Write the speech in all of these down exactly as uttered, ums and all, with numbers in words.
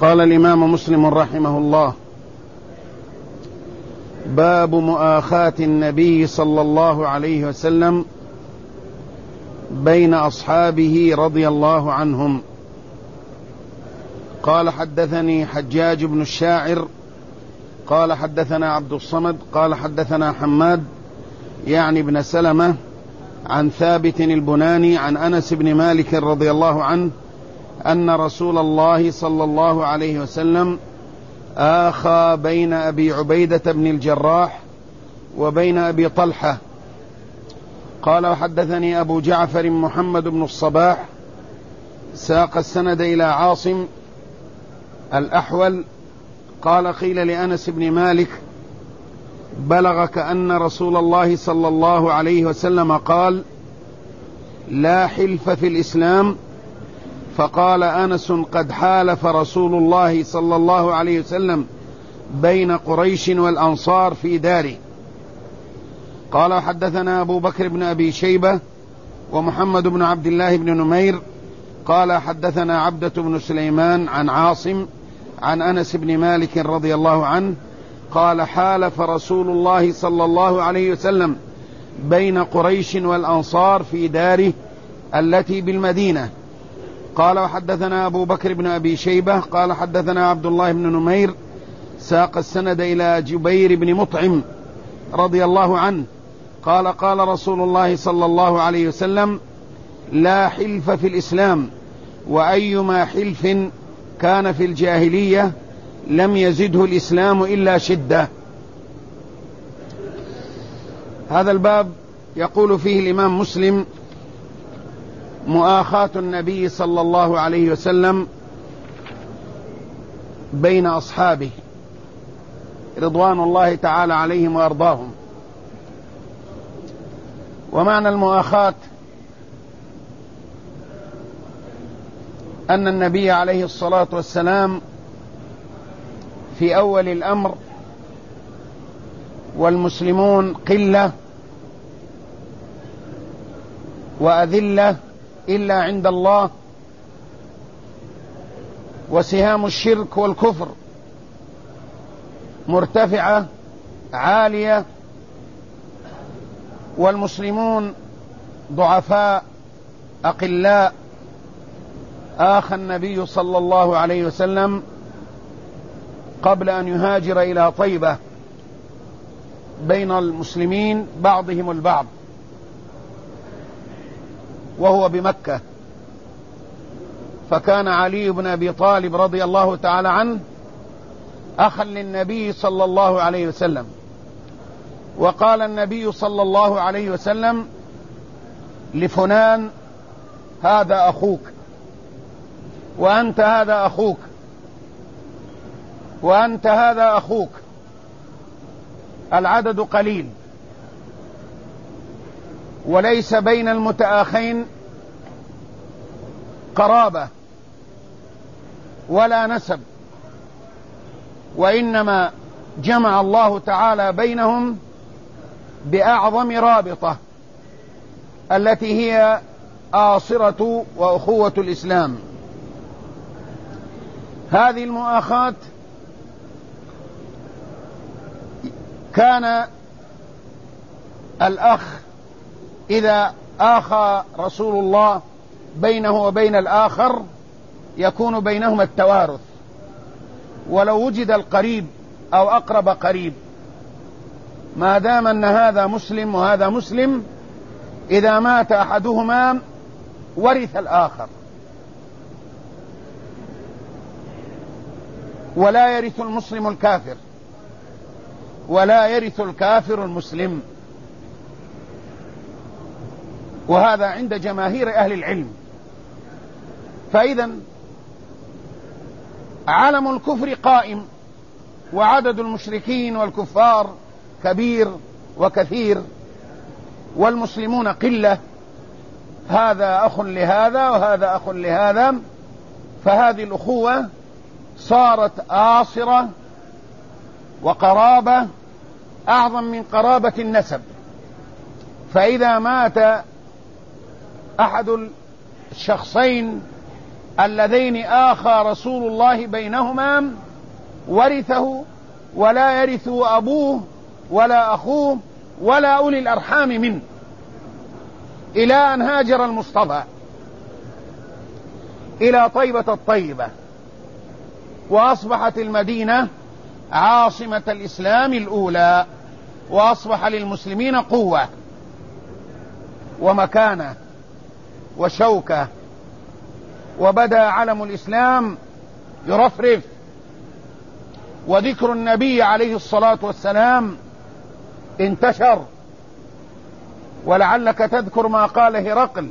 قال الإمام مسلم رحمه الله: باب مؤاخاة النبي صلى الله عليه وسلم بين أصحابه رضي الله عنهم. قال: حدثني حجاج بن الشاعر قال حدثنا عبد الصمد قال حدثنا حماد يعني بن سلمة عن ثابت البناني عن أنس بن مالك رضي الله عنه أن رسول الله صلى الله عليه وسلم آخى بين أبي عبيدة بن الجراح وبين أبي طلحة. قال: وحدثني أبو جعفر محمد بن الصباح ساق السند إلى عاصم الأحول قال: قيل لأنس بن مالك: بلغك أن رسول الله صلى الله عليه وسلم قال: لا حلف في الإسلام؟ فقال أنس: قد حالف رسول الله صلى الله عليه وسلم بين قريش والأنصار في داره. قال: حدثنا أبو بكر بن أبي شيبة ومحمد بن عبد الله بن نمير قال حدثنا عبدة بن سليمان عن عاصم عن أنس بن مالك رضي الله عنه قال: حالف رسول الله صلى الله عليه وسلم بين قريش والأنصار في داره التي بالمدينة. قال: وحدثنا أبو بكر بن أبي شيبة قال حدثنا عبد الله بن نمير ساق السند إلى جبير بن مطعم رضي الله عنه قال: قال رسول الله صلى الله عليه وسلم: لا حلف في الإسلام، وأيما حلف كان في الجاهلية لم يزده الإسلام إلا شدة. هذا الباب يقول فيه الإمام مسلم: مؤاخاة النبي صلى الله عليه وسلم بين أصحابه رضوان الله تعالى عليهم وأرضاهم. ومعنى المؤاخاة أن النبي عليه الصلاة والسلام في أول الأمر والمسلمون قلة وأذلة إلا عند الله، وسهام الشرك والكفر مرتفعة عالية، والمسلمون ضعفاء أقلاء. آخى النبي صلى الله عليه وسلم قبل أن يهاجر إلى طيبة بين المسلمين بعضهم البعض وهو بمكة، فكان علي بن أبي طالب رضي الله تعالى عنه أخا للنبي صلى الله عليه وسلم. وقال النبي صلى الله عليه وسلم لفلان: هذا أخوك، وأنت هذا أخوك، وأنت هذا أخوك. العدد قليل، وليس بين المتآخين قرابة ولا نسب، وإنما جمع الله تعالى بينهم بأعظم رابطة التي هي آصرة وأخوة الإسلام. هذه المؤاخاة كان الأخ إذا آخى رسول الله بينه وبين الآخر يكون بينهما التوارث، ولو وجد القريب أو أقرب قريب، ما دام أن هذا مسلم وهذا مسلم، إذا مات أحدهما ورث الآخر، ولا يرث المسلم الكافر، ولا يرث الكافر المسلم. وهذا عند جماهير أهل العلم. فإذا علم الكفر قائم، وعدد المشركين والكفار كبير وكثير، والمسلمون قلة، هذا أخ لهذا وهذا أخ لهذا، فهذه الأخوة صارت آصرة وقرابة أعظم من قرابة النسب. فإذا مات أحد الشخصين اللذين آخى رسول الله بينهما ورثه ولا يرث أبوه ولا أخوه ولا أولي الأرحام منه، إلى أن هاجر المصطفى إلى طيبة الطيبة، وأصبحت المدينة عاصمة الإسلام الأولى، وأصبح للمسلمين قوة ومكانة وشوكة، وبدأ علم الإسلام يرفرف، وذكر النبي عليه الصلاة والسلام انتشر. ولعلك تذكر ما قال هرقل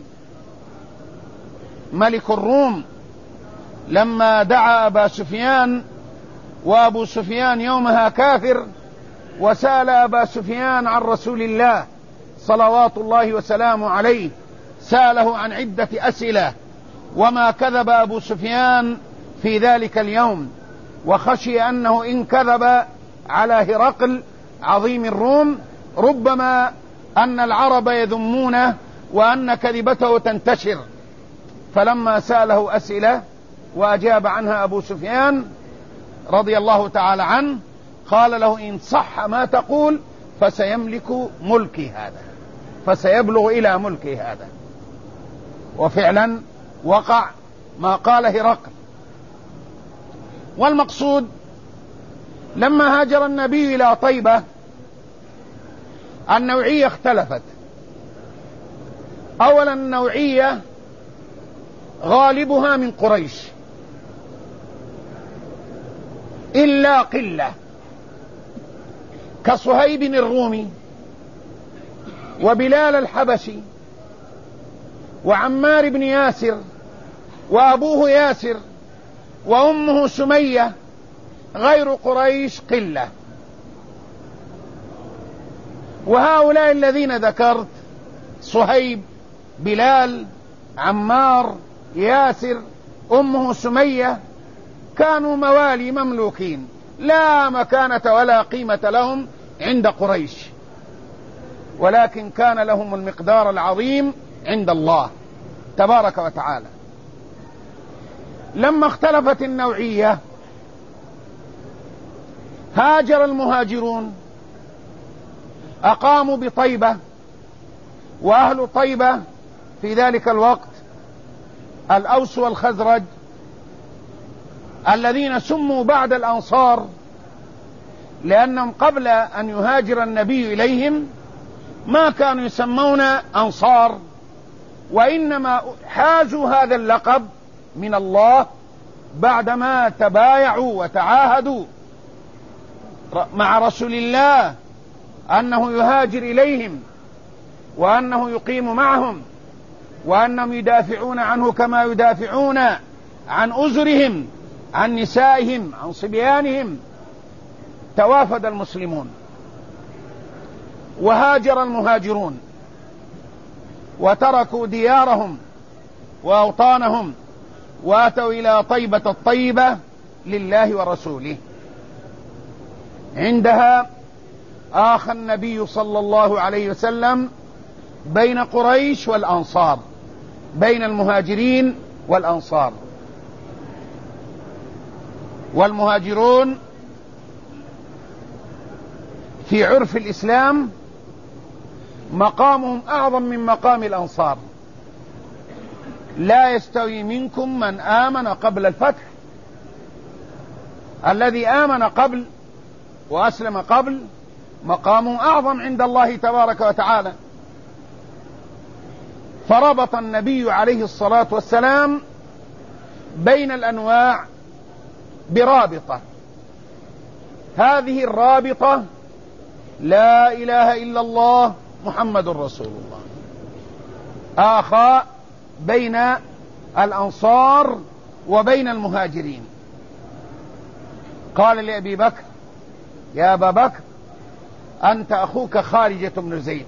ملك الروم لما دعا أبا سفيان، وأبو سفيان يومها كافر، وسأل أبا سفيان عن رسول الله صلوات الله وسلامه عليه، سأله عن عدة أسئلة، وما كذب أبو سفيان في ذلك اليوم، وخشي أنه إن كذب على هرقل عظيم الروم ربما أن العرب يذمونه وأن كذبته تنتشر. فلما سأله أسئلة وأجاب عنها أبو سفيان رضي الله تعالى عنه قال له: إن صح ما تقول فسيملك ملكي هذا، فسيبلغ إلى ملكي هذا. وفعلا وقع ما قال هرقل. والمقصود لما هاجر النبي إلى طيبة النوعية اختلفت. أولا النوعية غالبها من قريش إلا قلة، كصهيب الرومي وبلال الحبشي وعمار بن ياسر وأبوه ياسر وأمه سمية، غير قريش قلة. وهؤلاء الذين ذكرت صهيب، بلال، عمار، ياسر، أمه سمية كانوا موالي مملوكين لا مكانة ولا قيمة لهم عند قريش، ولكن كان لهم المقدار العظيم عند الله تبارك وتعالى. لما اختلفت النوعية هاجر المهاجرون، أقاموا بطيبة، وأهل طيبة في ذلك الوقت الأوس والخزرج الذين سموا بعد الأنصار، لأنهم قبل أن يهاجر النبي إليهم ما كانوا يسمون أنصار، وإنما حازوا هذا اللقب من الله بعدما تبايعوا وتعاهدوا مع رسول الله أنه يهاجر إليهم، وأنه يقيم معهم، وأنهم يدافعون عنه كما يدافعون عن أزرهم، عن نسائهم، عن صبيانهم. توافد المسلمون وهاجر المهاجرون وتركوا ديارهم وأوطانهم واتوا إلى طيبة الطيبة لله ورسوله. عندها آخى النبي صلى الله عليه وسلم بين قريش والأنصار، بين المهاجرين والأنصار. والمهاجرون في عرف الإسلام مقامهم أعظم من مقام الأنصار. لا يستوي منكم من آمن قبل الفتح، الذي آمن قبل وأسلم قبل مقامه أعظم عند الله تبارك وتعالى. فربط النبي عليه الصلاة والسلام بين الأنواع برابطة، هذه الرابطة لا إله إلا الله محمد رسول الله. آخى بين الأنصار وبين المهاجرين. قال لأبي بكر: يا أبا بكر أنت أخوك خارجة بن زيد،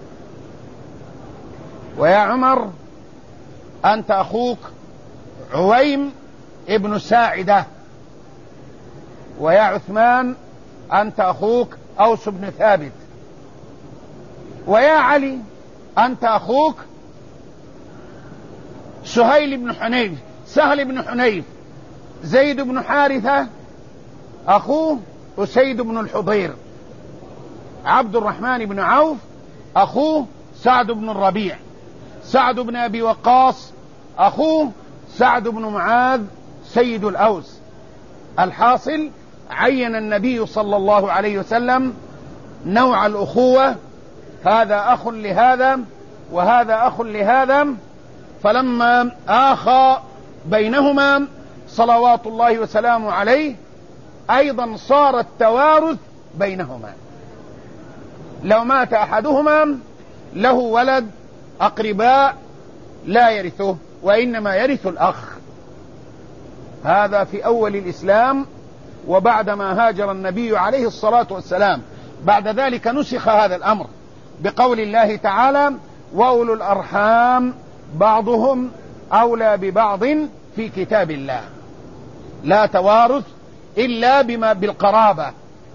ويا عمر أنت أخوك عويم ابن ساعدة، ويا عثمان أنت أخوك أوس بن ثابت، ويا علي أنت أخوك سهيل بن حنيف سهل بن حنيف، زيد بن حارثة أخوه أسيد بن الحضير، عبد الرحمن بن عوف أخوه سعد بن الربيع، سعد بن أبي وقاص أخوه سعد بن معاذ سيد الأوس. الحاصل عين النبي صلى الله عليه وسلم نوع الأخوة، هذا أخ لهذا وهذا أخ لهذا، فلما آخى بينهما صلوات الله وسلامه عليه أيضا صار التوارث بينهما. لو مات أحدهما له ولد أقرباء لا يرثه، وإنما يرث الأخ. هذا في أول الإسلام، وبعدما هاجر النبي عليه الصلاة والسلام بعد ذلك نسخ هذا الأمر بقول الله تعالى: وأولو الأرحام بعضهم أولى ببعض في كتاب الله. لا توارث إلا بما بالقرابة،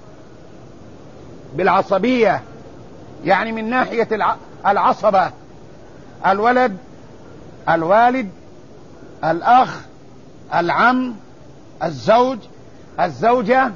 بالعصبية، يعني من ناحية العصبة، الولد، الوالد، الأخ، العم، الزوج، الزوجة.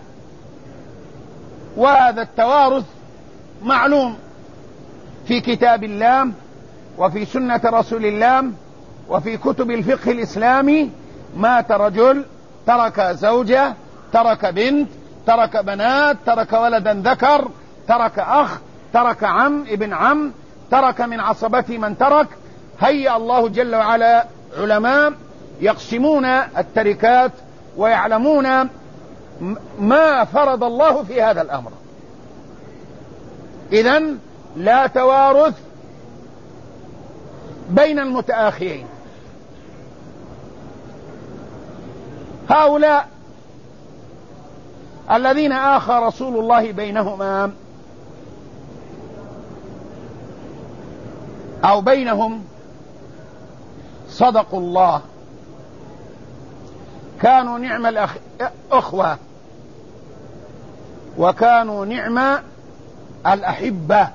وهذا التوارث معلوم في كتاب الله وفي سنة رسول الله وفي كتب الفقه الإسلامي. مات رجل ترك زوجة، ترك بنت، ترك بنات، ترك ولدا ذكر، ترك أخ، ترك عم ابن عم، ترك من عصبته من ترك. هيأ الله جل وعلا علماء يقسمون التركات ويعلمون ما فرض الله في هذا الأمر. إذن لا توارث بين المتآخيين. هؤلاء الذين آخى رسول الله بينهما أو بينهم صدقوا الله، كانوا نعم الأخوة وكانوا نعم الأحبة،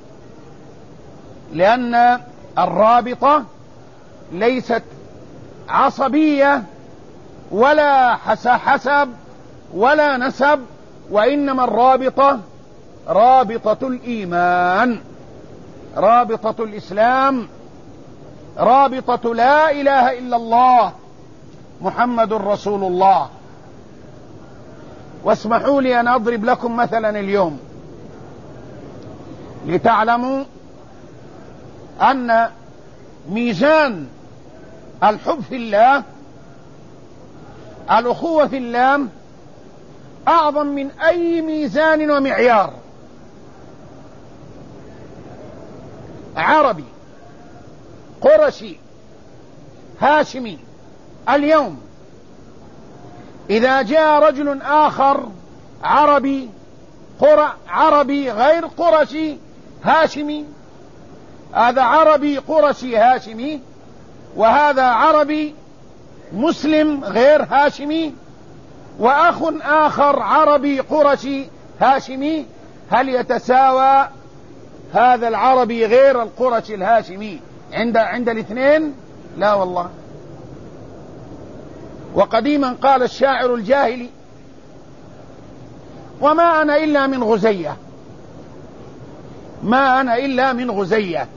لأن الرابطة ليست عصبية ولا حسب ولا نسب، وإنما الرابطة رابطة الإيمان، رابطة الإسلام، رابطة لا إله إلا الله محمد رسول الله. واسمحوا لي أن أضرب لكم مثلا اليوم لتعلموا أن ميزان الحب في الله، الأخوة في الله، أعظم من أي ميزان ومعيار. عربي، قرشي، هاشمي، اليوم إذا جاء رجل آخر عربي قر... عربي غير قرشي هاشمي، هذا عربي قرشي هاشمي وهذا عربي مسلم غير هاشمي، وأخ آخر عربي قرشي هاشمي، هل يتساوى هذا العربي غير القرشي الهاشمي عند عند الاثنين؟ لا والله. وقديما قال الشاعر الجاهلي: وما أنا إلا من غزية، ما أنا إلا من غزية،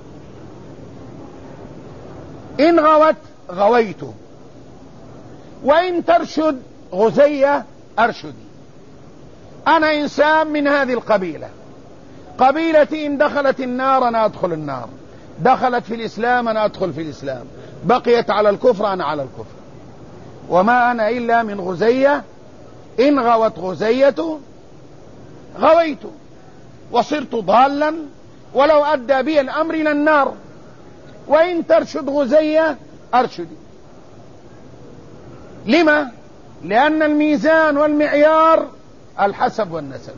إن غوت غويت، وإن ترشد غزية أرشدي. أنا إنسان من هذه القبيلة، قبيلتي إن دخلت النار أنا أدخل النار، دخلت في الإسلام أنا أدخل في الإسلام، بقيت على الكفر أنا على الكفر. وما أنا إلا من غزية، إن غوت غزية غويت، وصرت ضالا ولو أدى بي الأمر إلى النار، وإن ترشد غزية أرشدي. لما؟ لأن الميزان والمعيار الحسب والنسب،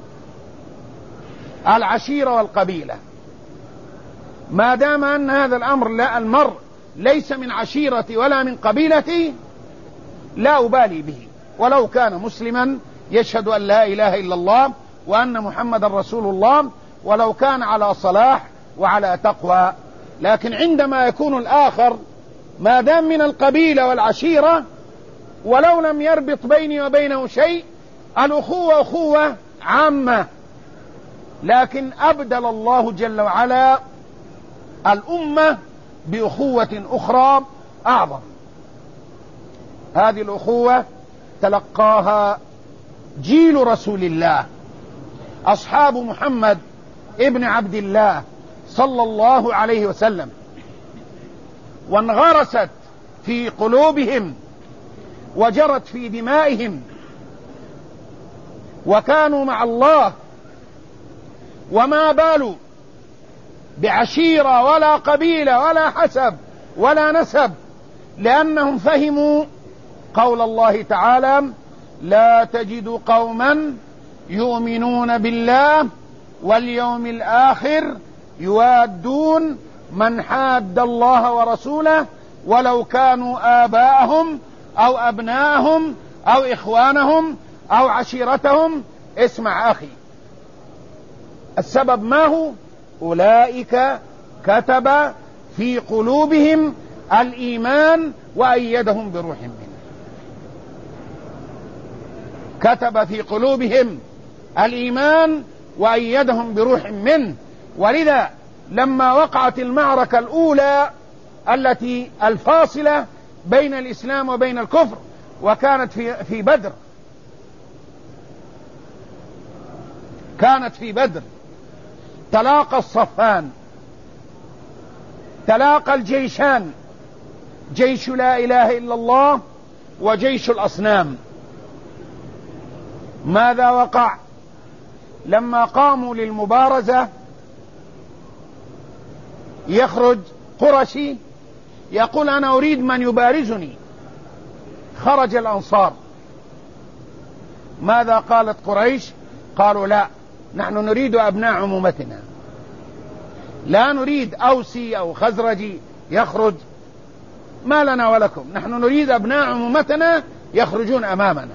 العشيرة والقبيلة. ما دام أن هذا الأمر لا المرء ليس من عشيرتي ولا من قبيلتي لا أبالي به، ولو كان مسلما يشهد أن لا إله إلا الله وأن محمد رسول الله، ولو كان على صلاح وعلى تقوى. لكن عندما يكون الآخر ما دام من القبيلة والعشيرة ولو لم يربط بيني وبينه شيء، الأخوة أخوة عامة، لكن أبدل الله جل وعلا الأمة بأخوة أخرى أعظم. هذه الأخوة تلقاها جيل رسول الله، أصحاب محمد ابن عبد الله صلى الله عليه وسلم، وانغرست في قلوبهم وجرت في دمائهم، وكانوا مع الله، وما بالوا بعشيرة ولا قبيلة ولا حسب ولا نسب، لأنهم فهموا قول الله تعالى: لا تجد قوما يؤمنون بالله واليوم الآخر يوادون من حاد الله ورسوله ولو كانوا آباءهم أو أبناءهم أو إخوانهم أو عشيرتهم. اسمع أخي، السبب ما هو؟ أولئك كتب في قلوبهم الإيمان وأيدهم بروح منه. كتب في قلوبهم الإيمان وأيدهم بروح منه. ولذا لما وقعت المعركة الأولى التي الفاصلة بين الإسلام وبين الكفر، وكانت في في بدر، كانت في بدر تلاقى الصفان، تلاقى الجيشان، جيش لا إله إلا الله وجيش الأصنام. ماذا وقع؟ لما قاموا للمبارزة يخرج قرشي يقول: أنا أريد من يبارزني. خرج الأنصار. ماذا قالت قريش؟ قالوا: لا، نحن نريد أبناء عمومتنا، لا نريد أوسي أو خزرجي يخرج، ما لنا ولكم، نحن نريد أبناء عمومتنا يخرجون أمامنا.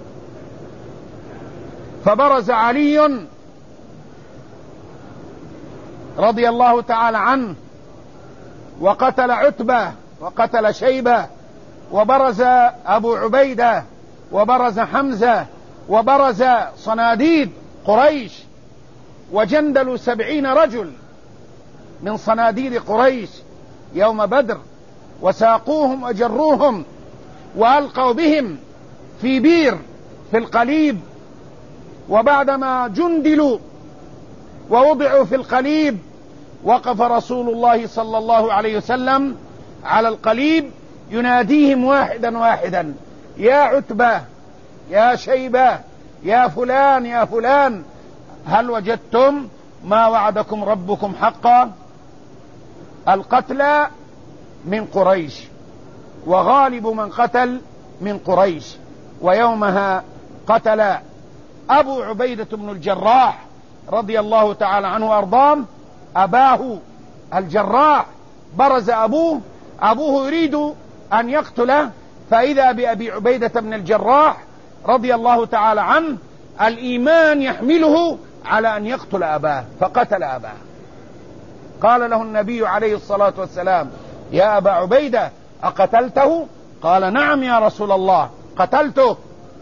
فبرز علي رضي الله تعالى عنه وقتل عتبة وقتل شيبة، وبرز أبو عبيدة، وبرز حمزة، وبرز صناديد قريش، وجندلوا سبعين رجل من صناديد قريش يوم بدر، وساقوهم وجروهم وألقوا بهم في بير في القليب. وبعدما جندلوا ووضعوا في القليب، وقف رسول الله صلى الله عليه وسلم على القليب يناديهم واحدا واحدا: يا عتبة، يا شيبة، يا فلان، يا فلان، هل وجدتم ما وعدكم ربكم حقا؟ القتلى من قريش، وغالب من قتل من قريش. ويومها قتل أبو عبيدة بن الجراح رضي الله تعالى عنه وأرضاه أباه الجراح. برز أبوه أبوه يريد أن يقتله، فإذا بأبي عبيدة بن الجراح رضي الله تعالى عنه الإيمان يحمله على أن يقتل أباه، فقتل أباه. قال له النبي عليه الصلاة والسلام: يا أبا عبيدة، أقتلته؟ قال: نعم يا رسول الله، قتلته.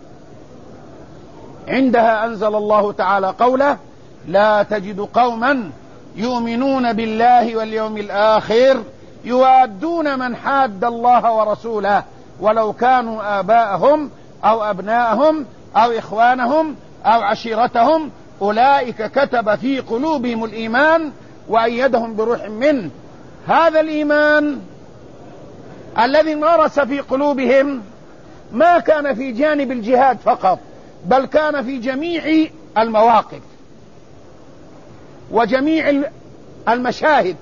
عندها أنزل الله تعالى قوله: لا تجد قوما يؤمنون بالله واليوم الآخر يوادون من حاد الله ورسوله ولو كانوا آباءهم أو أبناءهم أو إخوانهم أو عشيرتهم أولئك كتب في قلوبهم الإيمان وأيدهم بروح منه. هذا الإيمان الذي انغرس في قلوبهم ما كان في جانب الجهاد فقط، بل كان في جميع المواقف وجميع المشاهد.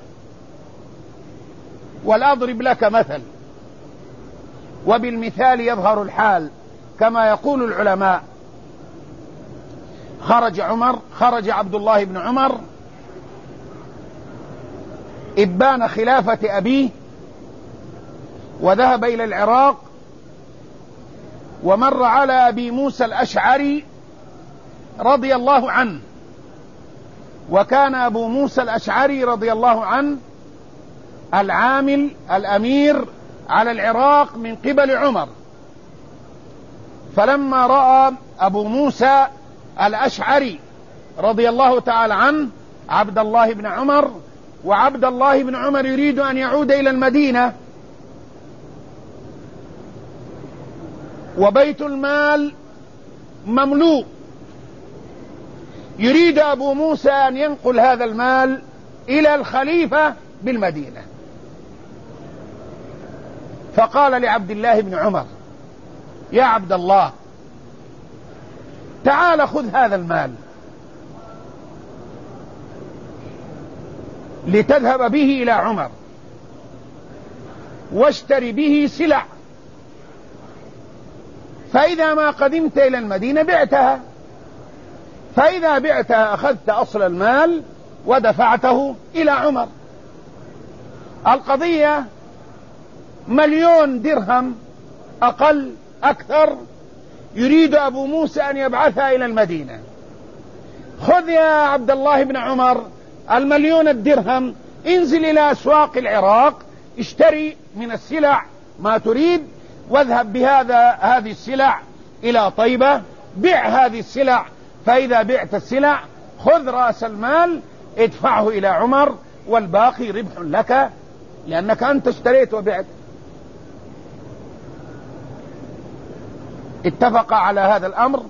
ولأضرب لك مثل، وبالمثال يظهر الحال كما يقول العلماء. خرج عمر خرج عبد الله بن عمر إبان خلافة أبيه، وذهب إلى العراق، ومر على أبي موسى الأشعري رضي الله عنه. وكان أبو موسى الأشعري رضي الله عنه العامل الأمير على العراق من قبل عمر. فلما رأى أبو موسى الأشعري رضي الله تعالى عنه عبد الله بن عمر، وعبد الله بن عمر يريد أن يعود إلى المدينة، وبيت المال مملوء، يريد أبو موسى أن ينقل هذا المال إلى الخليفة بالمدينة، فقال لعبد الله بن عمر: يا عبد الله، تعال خذ هذا المال لتذهب به إلى عمر واشتري به سلع، فإذا ما قدمت إلى المدينة بعتها، فإذا بعتها أخذت أصل المال ودفعته إلى عمر. القضية مليون درهم أقل أكثر يريد أبو موسى أن يبعثها إلى المدينة. خذ يا عبد الله بن عمر المليون الدرهم، انزل إلى أسواق العراق، اشتري من السلع ما تريد، واذهب بهذا هذه السلع إلى طيبة، بيع هذه السلع، فإذا بعت السلع خذ رأس المال ادفعه إلى عمر، والباقي ربح لك لأنك أنت اشتريت وبعت. اتفق على هذا الأمر.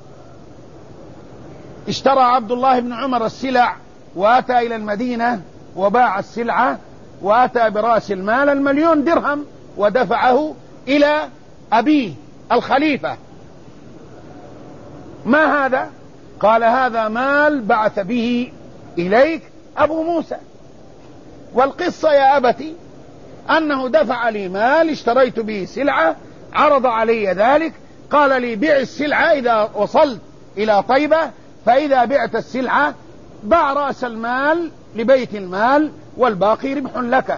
اشترى عبد الله بن عمر السلع وأتى إلى المدينة وباع السلعة، وأتى برأس المال المليون درهم ودفعه إلى أبيه الخليفة. ما هذا؟ قال: هذا مال بعث به إليك أبو موسى، والقصة يا أبتي أنه دفع لي مال اشتريت به سلعة، عرض علي ذلك، قال لي: بيع السلعة إذا وصلت إلى طيبة، فإذا بعت السلعة ضع رأس المال لبيت المال والباقي ربح لك.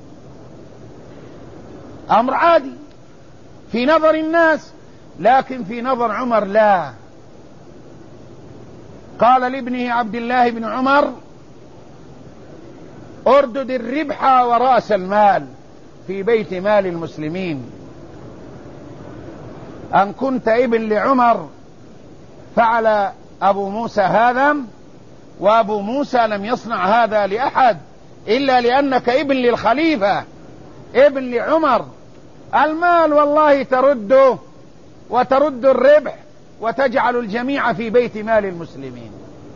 أمر عادي في نظر الناس، لكن في نظر عمر لا. قال لابنه عبد الله بن عمر: اردد الربح ورأس المال في بيت مال المسلمين. أن كنت ابن لعمر فعل أبو موسى هذا، وأبو موسى لم يصنع هذا لأحد إلا لأنك ابن للخليفة، ابن لعمر. المال والله ترده وترد الربح وتجعل الجميع في بيت مال المسلمين،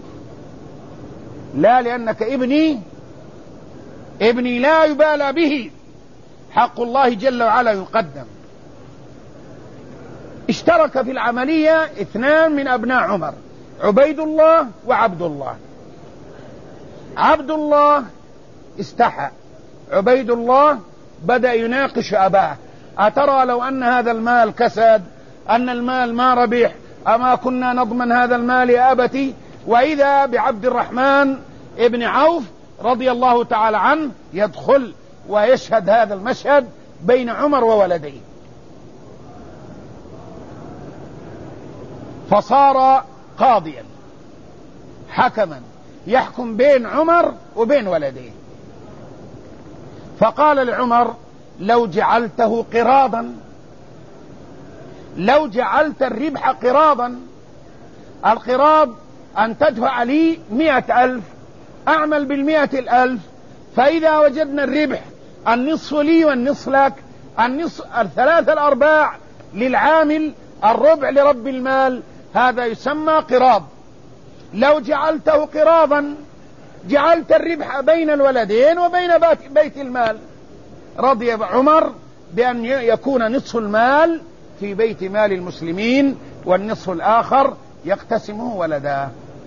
لا لأنك ابني. ابني لا يبالى به، حق الله جل وعلا يقدم. اشترك في العملية اثنان من أبناء عمر، عبيد الله وعبد الله. عبد الله استحى، عبيد الله بدأ يناقش أباه: أترى لو أن هذا المال كسد، أن المال ما ربح، أما كنا نضمن هذا المال يا أبتي؟ وإذا بعبد الرحمن ابن عوف رضي الله تعالى عنه يدخل ويشهد هذا المشهد بين عمر وولديه، فصار قاضيا حكما يحكم بين عمر وبين ولديه. فقال لعمر: لو جعلته قراضا، لو جعلت الربح قراضا، القراض أن تدفع لي مئة ألف، أعمل بالمئة الألف، فإذا وجدنا الربح النصف لي والنصف لك، النصف الثلاثة الأرباع للعامل، الربع لرب المال، هذا يسمى قراض. لو جعلته قراضا جعلت الربح بين الولدين وبين بيت المال. رضي عمر بأن يكون نصف المال في بيت مال المسلمين والنصف الآخر يقتسمه ولداه.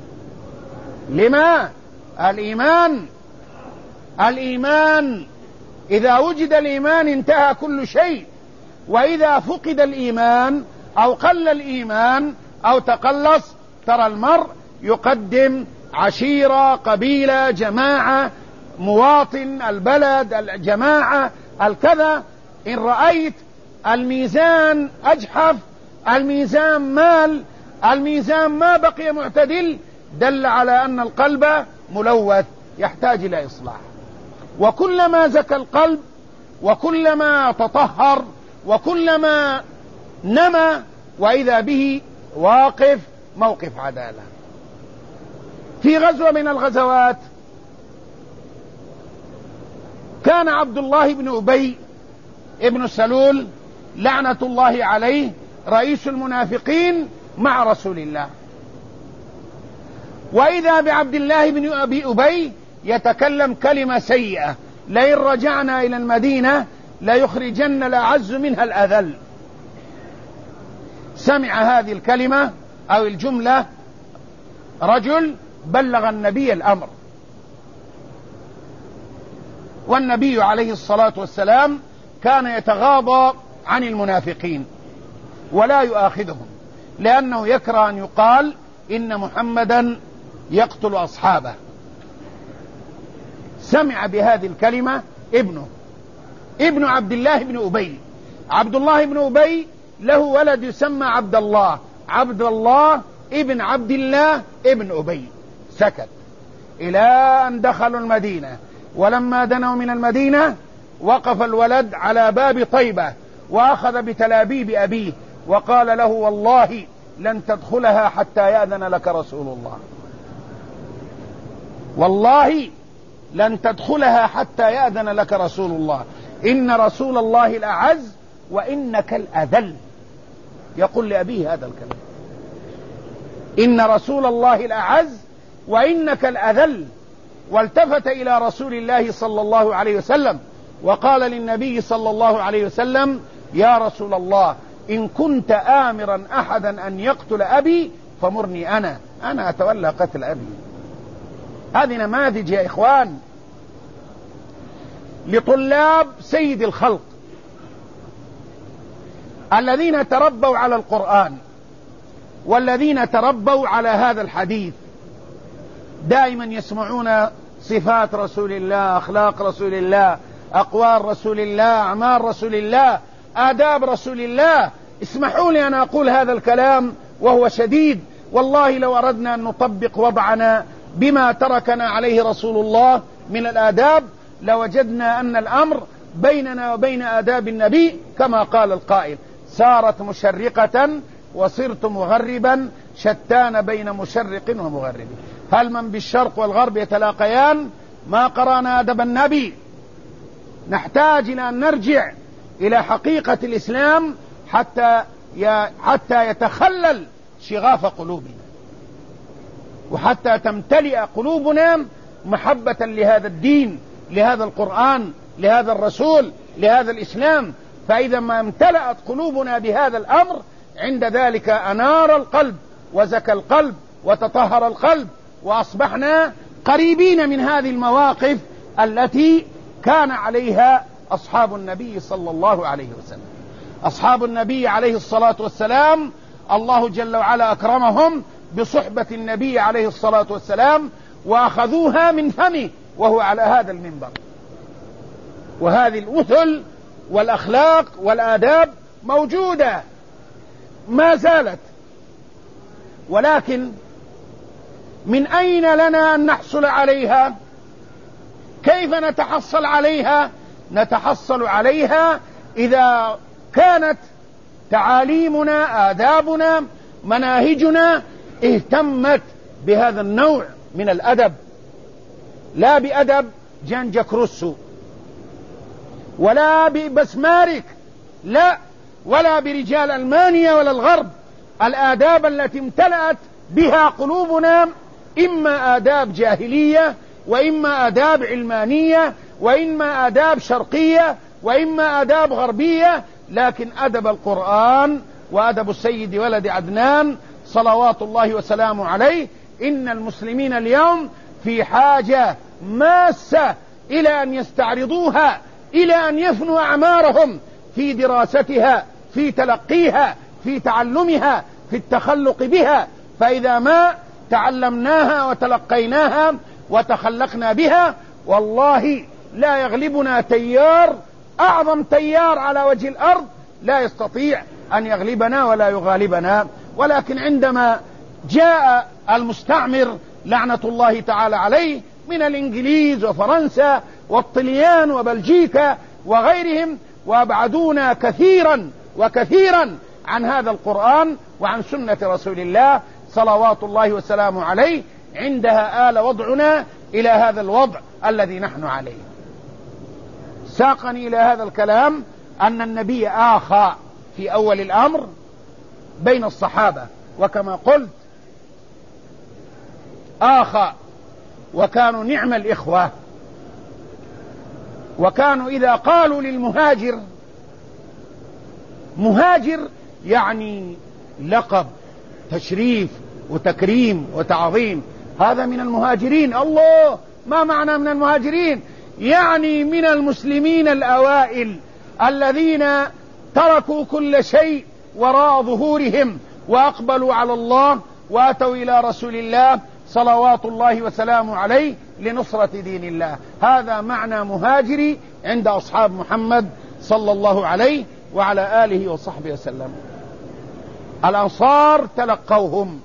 لما؟ الإيمان. الإيمان إذا وجد الإيمان انتهى كل شيء، وإذا فقد الإيمان أو قل الإيمان أو تقلص، ترى المرء يقدم عشيرة، قبيلة، جماعة، مواطن، البلد، الجماعة، الكذا. إن رأيت الميزان أجحف، الميزان مال، الميزان ما بقي معتدل، دل على أن القلب ملوث يحتاج إلى إصلاح. وكلما زكى القلب وكلما تطهر وكلما نمى، وإذا به واقف موقف عدالة. في غزوة من الغزوات كان عبد الله بن أبي ابن سلول لعنة الله عليه رئيس المنافقين مع رسول الله، وإذا بعبد الله بن أبي أبي يتكلم كلمة سيئة: لئن رجعنا إلى المدينة ليخرجن الأعز منها الأذل. سمع هذه الكلمة أو الجملة رجل بلغ النبي الأمر، والنبي عليه الصلاة والسلام كان يتغاضى عن المنافقين ولا يؤاخذهم، لأنه يكره أن يقال إن محمدا يقتل أصحابه. سمع بهذه الكلمة ابنه ابن عبد الله بن أبي. عبد الله بن أبي له ولد يسمى عبد الله، عبد الله ابن عبد الله ابن أبي. سكت إلى أن دخلوا المدينة، ولما دنوا من المدينة وقف الولد على باب طيبة وأخذ بتلابيب أبيه وقال له: والله لن تدخلها حتى يأذن لك رسول الله، والله لن تدخلها حتى يأذن لك رسول الله، إن رسول الله الأعز وإنك الأذل. يقول لأبيه هذا الكلام: إن رسول الله الأعز وإنك الأذل. والتفت إلى رسول الله صلى الله عليه وسلم وقال للنبي صلى الله عليه وسلم: يا رسول الله، إن كنت آمرا أحدا أن يقتل أبي فمرني أنا أنا أتولى قتل أبي. هذه نماذج يا إخوان لطلاب سيد الخلق الذين تربوا على القرآن والذين تربوا على هذا الحديث، دائما يسمعون صفات رسول الله، أخلاق رسول الله، أقوال رسول الله، أعمال رسول الله، آداب رسول الله. اسمحوا لي أن أقول هذا الكلام وهو شديد، والله لو أردنا أن نطبق وضعنا بما تركنا عليه رسول الله من الآداب لوجدنا أن الأمر بيننا وبين آداب النبي كما قال القائل: سارت مشرقة وصرت مغربا، شتان بين مشرق ومغرب، هل من بالشرق والغرب يتلاقيان؟ ما قرانا أدب النبي. نحتاج إلى أن نرجع إلى حقيقة الإسلام حتى حتى يتخلل شغاف قلوبنا، وحتى تمتلئ قلوبنا محبة لهذا الدين، لهذا القرآن، لهذا الرسول، لهذا الإسلام. فإذا ما امتلأت قلوبنا بهذا الأمر عند ذلك أنار القلب وزكى القلب وتطهر القلب، وأصبحنا قريبين من هذه المواقف التي كان عليها أصحاب النبي صلى الله عليه وسلم. أصحاب النبي عليه الصلاة والسلام الله جل وعلا أكرمهم بصحبة النبي عليه الصلاة والسلام، وأخذوها من فمه وهو على هذا المنبر. وهذه الأثل والأخلاق والآداب موجودة ما زالت، ولكن من أين لنا أن نحصل عليها؟ كيف نتحصل عليها؟ نتحصل عليها إذا كانت تعاليمنا، آدابنا، مناهجنا اهتمت بهذا النوع من الأدب، لا بأدب جانجاك روسو ولا ببسمارك، لا، ولا برجال ألمانيا ولا الغرب. الآداب التي امتلأت بها قلوبنا إما آداب جاهلية، وإما آداب علمانية، وإما آداب شرقية، وإما آداب غربية، لكن أدب القرآن وأدب السيد ولد عدنان صلوات الله وسلامه عليه. إن المسلمين اليوم في حاجة ماسة إلى أن يستعرضوها، إلى أن يفنوا أعمارهم في دراستها، في تلقيها، في تعلمها، في التخلق بها. فإذا ما تعلمناها وتلقيناها وتخلقنا بها، والله لا يغلبنا تيار، أعظم تيار على وجه الأرض لا يستطيع أن يغلبنا ولا يغالبنا. ولكن عندما جاء المستعمر لعنة الله تعالى عليه من الإنجليز وفرنسا والطليان وبلجيكا، وغيرهم، وأبعدونا كثيرا وكثيرا عن هذا القرآن وعن سنة رسول الله صلوات الله وسلامه عليه. عندها آل وضعنا إلى هذا الوضع الذي نحن عليه. ساقني إلى هذا الكلام أن النبي آخى في أول الأمر بين الصحابة، وكما قلت آخى، وكانوا نعم الإخوة، وكانوا إذا قالوا للمهاجر، مهاجر يعني لقب تشريف وتكريم وتعظيم، هذا من المهاجرين. الله، ما معنى من المهاجرين؟ يعني من المسلمين الأوائل الذين تركوا كل شيء وراء ظهورهم وأقبلوا على الله وأتوا إلى رسول الله صلوات الله وسلامه عليه لنصرة دين الله. هذا معنى مهاجري عند أصحاب محمد صلى الله عليه وعلى آله وصحبه وسلم. الأنصار تلقوهم،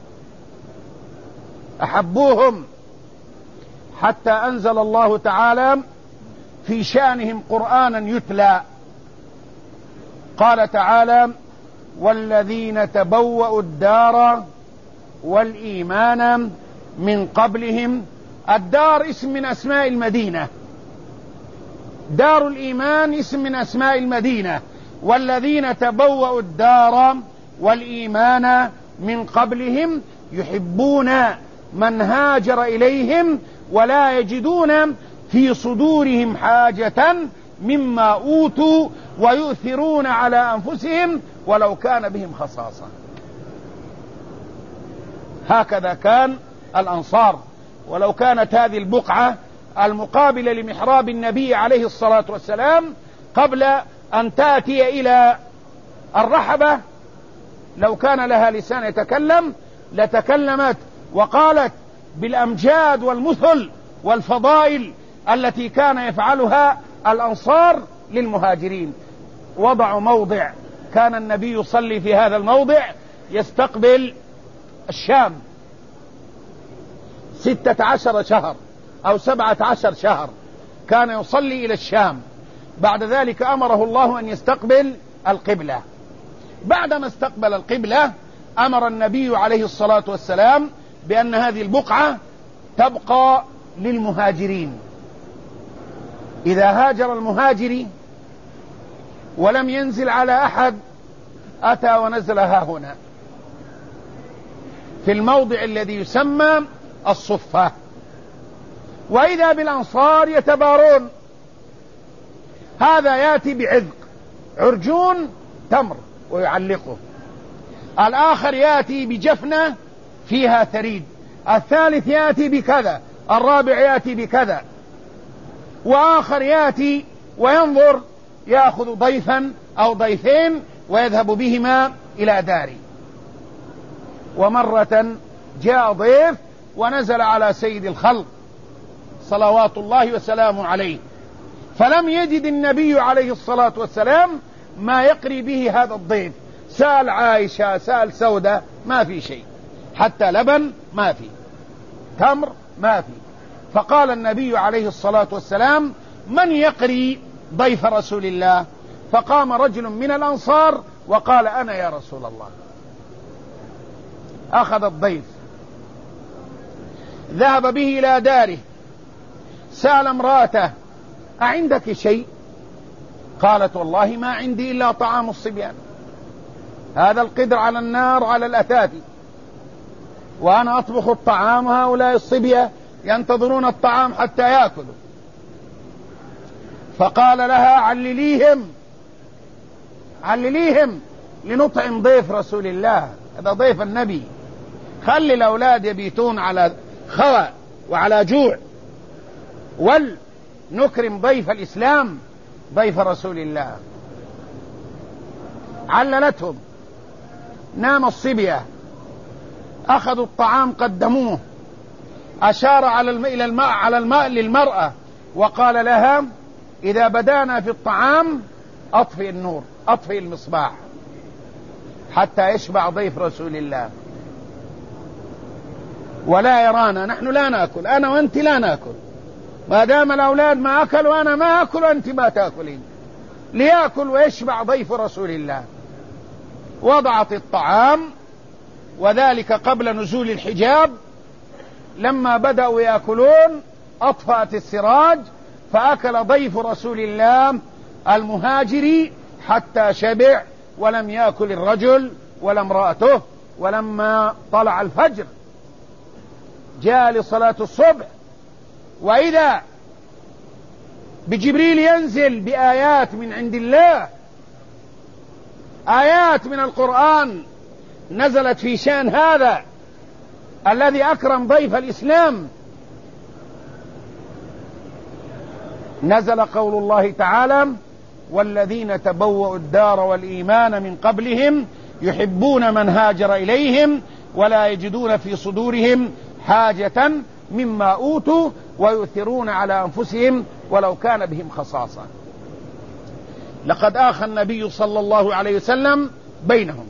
أحبوهم، حتى أنزل الله تعالى في شأنهم قرآنا يتلى. قال تعالى: والذين تبوأوا الدار والإيمان من قبلهم. الدار اسم من أسماء المدينة، دار الإيمان اسم من أسماء المدينة. والذين تبوأوا الدار والإيمان من قبلهم يحبون من هاجر إليهم ولا يجدون في صدورهم حاجة مما أوتوا ويؤثرون على أنفسهم ولو كان بهم خصاصة. هكذا كان الأنصار. ولو كانت هذه البقعة المقابلة لمحراب النبي عليه الصلاة والسلام قبل أن تأتي إلى الرحبة، لو كان لها لسان يتكلم لتكلمت وقالت بالأمجاد والمثل والفضائل التي كان يفعلها الأنصار للمهاجرين. وضعوا موضع، كان النبي يصلي في هذا الموضع يستقبل الشام ستة عشر شهر أو سبعة عشر شهر، كان يصلي إلى الشام. بعد ذلك أمره الله أن يستقبل القبلة. بعدما استقبل القبلة أمر النبي عليه الصلاة والسلام بأن هذه البقعة تبقى للمهاجرين. إذا هاجر المهاجر ولم ينزل على أحد أتى ونزل ها هنا في الموضع الذي يسمى الصفة. وإذا بالأنصار يتبارون، هذا يأتي بعذق عرجون تمر ويعلقه، الآخر يأتي بجفنة فيها ثريد، الثالث يأتي بكذا، الرابع يأتي بكذا، وآخر يأتي وينظر يأخذ ضيفا أو ضيفين ويذهب بهما إلى داري. ومرة جاء ضيف ونزل على سيد الخلق صلوات الله وسلامه عليه، فلم يجد النبي عليه الصلاة والسلام ما يقري به هذا الضيف. سأل عائشة، سأل سودة، ما في شيء، حتى لبن ما في، تمر ما في. فقال النبي عليه الصلاة والسلام: من يقري ضيف رسول الله؟ فقام رجل من الأنصار وقال: أنا يا رسول الله. أخذ الضيف، ذهب به إلى داره، سأل امرأته: أعندك شيء؟ قالت: والله ما عندي إلا طعام الصبيان، هذا القدر على النار على الأثاث، وأنا أطبخ الطعام، هؤلاء الصبية ينتظرون الطعام حتى يأكلوا. فقال لها: علليهم علليهم لنطعم ضيف رسول الله، هذا ضيف النبي، خلي الأولاد يبيتون على خوى وعلى جوع، ولنكرم ضيف الإسلام ضيف رسول الله. عللتهم، نام الصبية، أخذوا الطعام قدموه، أشار على الماء إلى الماء على الماء للمرأة وقال لها: إذا بدانا في الطعام أطفئ النور، أطفئ المصباح حتى يشبع ضيف رسول الله ولا يرانا، نحن لا نأكل، أنا وأنت لا نأكل، ما دام الأولاد ما أكلوا أنا ما أكل وأنت ما تأكلين، ليأكل ويشبع ضيف رسول الله. وضعت الطعام، وذلك قبل نزول الحجاب. لما بدأوا يأكلون أطفأت السراج، فأكل ضيف رسول الله المهاجري حتى شبع، ولم يأكل الرجل ولا امرأته. ولما طلع الفجر جاء لصلاة الصبح، وإذا بجبريل ينزل بآيات من عند الله، آيات من القرآن نزلت في شأن هذا الذي أكرم ضيف الإسلام. نزل قول الله تعالى: والذين تبوأوا الدار والإيمان من قبلهم يحبون من هاجر إليهم ولا يجدون في صدورهم حاجة مما أوتوا ويؤثرون على أنفسهم ولو كان بهم خصاصة. لقد آخى النبي صلى الله عليه وسلم بينهم،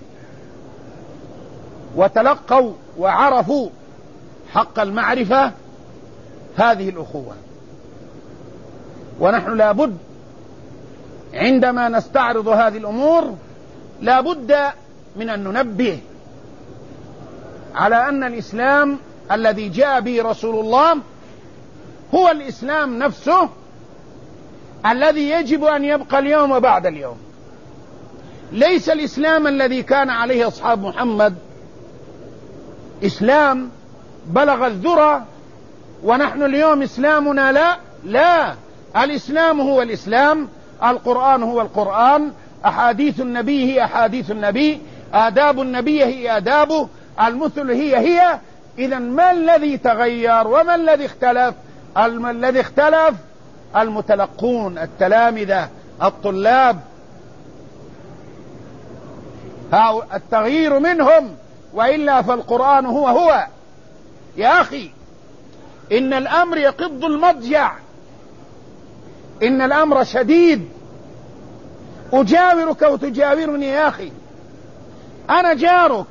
وتلقوا وعرفوا حق المعرفة هذه الأخوة. ونحن لابد عندما نستعرض هذه الأمور لابد من أن ننبه على أن الإسلام الذي جاء به رسول الله هو الإسلام نفسه الذي يجب أن يبقى اليوم وبعد اليوم. ليس الإسلام الذي كان عليه أصحاب محمد إسلام بلغ الذرى ونحن اليوم إسلامنا لا لا الإسلام هو الإسلام، القرآن هو القرآن، أحاديث النبي هي أحاديث النبي، آداب النبي هي آدابه، المثل هي هي. إذن ما الذي تغير وما الذي اختلف؟ الذي اختلف المتلقون، التلامذة، الطلاب، التغيير منهم، وإلا فالقرآن هو هو. يا أخي إن الأمر يقض المضجع، إن الأمر شديد. أجاورك وتجاورني يا أخي، أنا جارك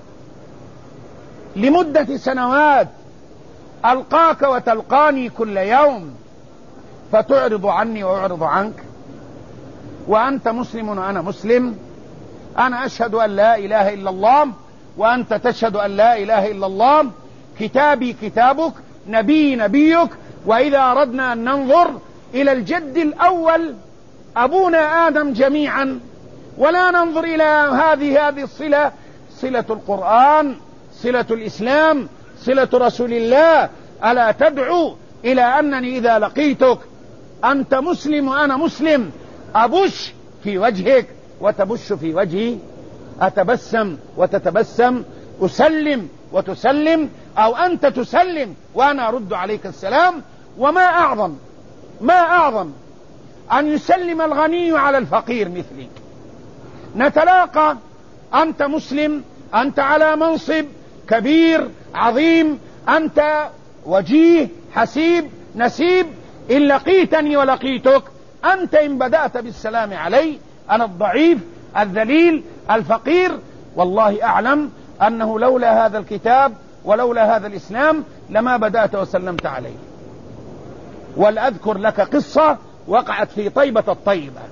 لمدة سنوات، ألقاك وتلقاني كل يوم، فتعرض عني وأعرض عنك، وأنت مسلم وأنا مسلم. أنا أشهد أن لا إله إلا الله وأنت تشهد أن لا إله إلا الله، كتابي كتابك، نبي نبيك. وإذا أردنا أن ننظر إلى الجد الأول أبونا آدم جميعا، ولا ننظر إلى هذه هذه الصلة، صلة القرآن، صلة الإسلام، صلة رسول الله. ألا تدعو إلى أنني إذا لقيتك أنت مسلم وأنا مسلم أبش في وجهك وتبش في وجهي، أتبسم وتتبسم، أسلم وتسلم، أو أنت تسلم وأنا أرد عليك السلام. وما أعظم ما أعظم أن يسلم الغني على الفقير مثلي، نتلاقى، أنت مسلم، أنت على منصب كبير عظيم، أنت وجيه حسيب نسيب، إن لقيتني ولقيتك أنت إن بدأت بالسلام علي، أنا الضعيف الذليل الفقير، والله أعلم أنه لولا هذا الكتاب ولولا هذا الإسلام لما بدأت وسلمت عليه. ولأذكر لك قصة وقعت في طيبة الطيبة.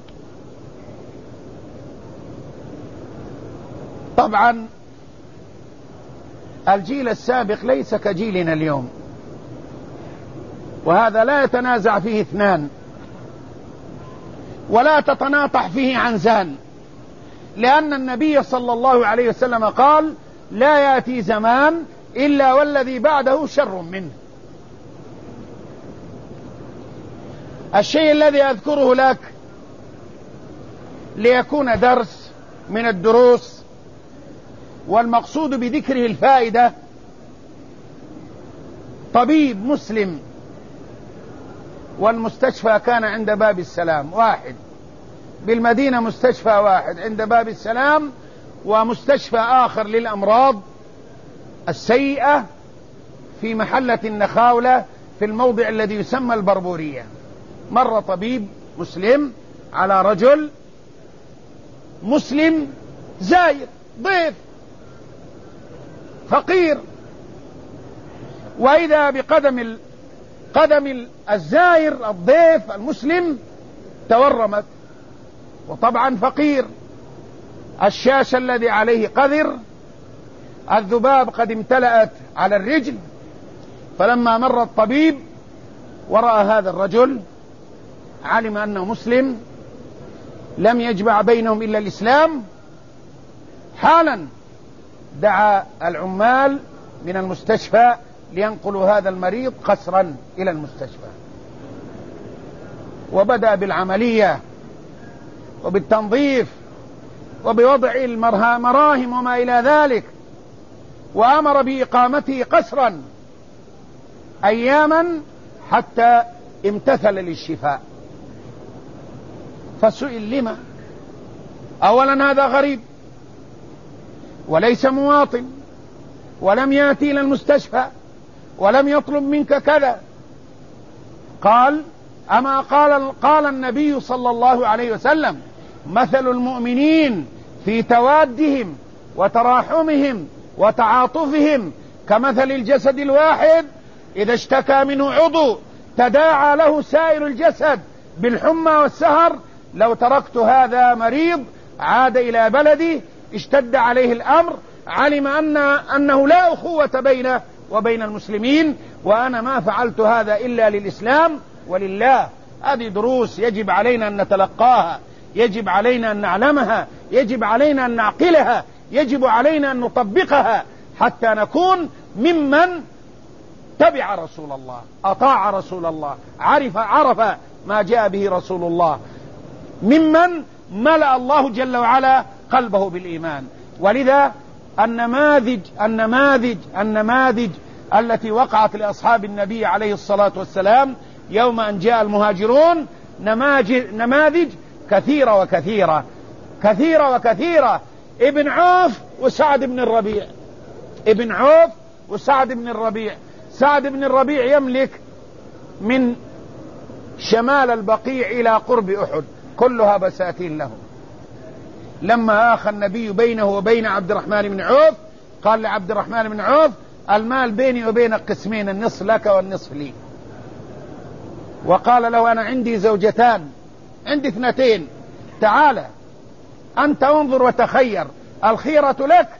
طبعا الجيل السابق ليس كجيلنا اليوم، وهذا لا يتنازع فيه اثنان ولا تتناطح فيه عنزان، لأن النبي صلى الله عليه وسلم قال: لا يأتي زمان إلا والذي بعده شر منه. الشيء الذي أذكره لك ليكون درس من الدروس، والمقصود بذكره الفائدة. طبيب مسلم والمستشفى كان عند باب السلام واحد، بالمدينة مستشفى واحد عند باب السلام، ومستشفى آخر للأمراض السيئة في محلة النخاولة في الموضع الذي يسمى البربورية. مر طبيب مسلم على رجل مسلم زاير ضيف فقير، وإذا بقدم قدم الزائر الضيف المسلم تورمت، وطبعا فقير، الشاش الذي عليه قذر، الذباب قد امتلأت على الرجل. فلما مر الطبيب ورأى هذا الرجل علم أنه مسلم لم يجمع بينهم إلا الإسلام، حالا دعا العمال من المستشفى لينقلوا هذا المريض قسرا إلى المستشفى، وبدأ بالعملية وبالتنظيف وبوضع المراهم وما إلى ذلك، وأمر بإقامته قسرا أياما حتى امتثل للشفاء. فسئل لما؟ أولا هذا غريب وليس مواطن ولم يأتي إلى المستشفى ولم يطلب منك كذا. قال: أما قال, قال النبي صلى الله عليه وسلم: مثل المؤمنين في توادهم وتراحمهم وتعاطفهم كمثل الجسد الواحد إذا اشتكى منه عضو تداعى له سائر الجسد بالحمى والسهر. لو تركت هذا مريض عاد إلى بلدي، اشتد عليه الأمر، علم أن أنه لا أخوة بينه وبين المسلمين، وأنا ما فعلت هذا إلا للإسلام ولله. هذه دروس يجب علينا أن نتلقاها، يجب علينا أن نعلمها، يجب علينا أن نعقلها، يجب علينا أن نطبقها حتى نكون ممن تبع رسول الله، أطاع رسول الله، عرف عرف ما جاء به رسول الله، ممن ملأ الله جل وعلا قلبه بالإيمان. ولذا النماذج النماذج النماذج التي وقعت لأصحاب النبي عليه الصلاة والسلام يوم أن جاء المهاجرون نماذج كثيرة وكثيرة كثيرة وكثيرة. ابن عوف وسعد بن الربيع، ابن عوف وسعد بن الربيع. سعد بن الربيع يملك من شمال البقيع إلى قرب أحد كلها بساتين له. لما آخى النبي بينه وبين عبد الرحمن بن عوف قال لعبد الرحمن بن عوف: المال بيني وبينك قسمين، النصف لك والنصف لي. وقال له: أنا عندي زوجتان، عندي اثنتين، تعال أنت انظر وتخير، الخيرة لك،